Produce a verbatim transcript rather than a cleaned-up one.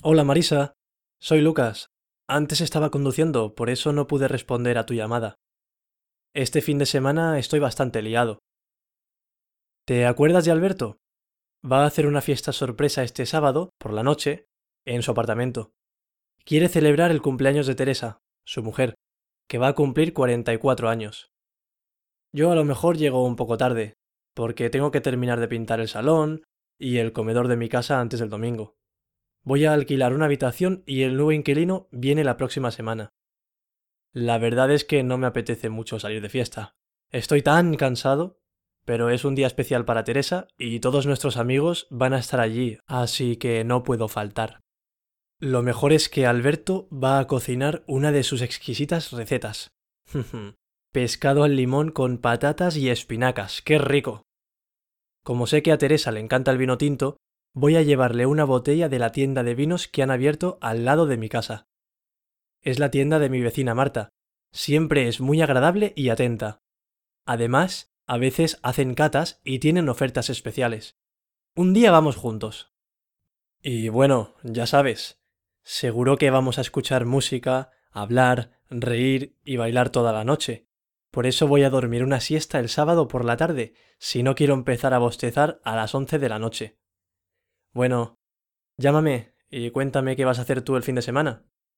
Hola Marisa, soy Lucas. Antes estaba conduciendo, por eso no pude responder a tu llamada. Este fin de semana estoy bastante liado. ¿Te acuerdas de Alberto? Va a hacer una fiesta sorpresa este sábado, por la noche, en su apartamento. Quiere celebrar el cumpleaños de Teresa, su mujer, que va a cumplir cuarenta y cuatro años. Yo a lo mejor llego un poco tarde, porque tengo que terminar de pintar el salón y el comedor de mi casa antes del domingo. Voy a alquilar una habitación y el nuevo inquilino viene la próxima semana. La verdad es que no me apetece mucho salir de fiesta. Estoy tan cansado, pero es un día especial para Teresa y todos nuestros amigos van a estar allí, así que no puedo faltar. Lo mejor es que Alberto va a cocinar una de sus exquisitas recetas. Pescado al limón con patatas y espinacas, ¡qué rico! Como sé que a Teresa le encanta el vino tinto, voy a llevarle una botella de la tienda de vinos que han abierto al lado de mi casa. Es la tienda de mi vecina Marta. Siempre es muy agradable y atenta. Además, a veces hacen catas y tienen ofertas especiales. Un día vamos juntos. Y bueno, ya sabes, seguro que vamos a escuchar música, hablar, reír y bailar toda la noche. Por eso voy a dormir una siesta el sábado por la tarde, si no quiero empezar a bostezar a las once de la noche. Bueno, llámame y cuéntame qué vas a hacer tú el fin de semana.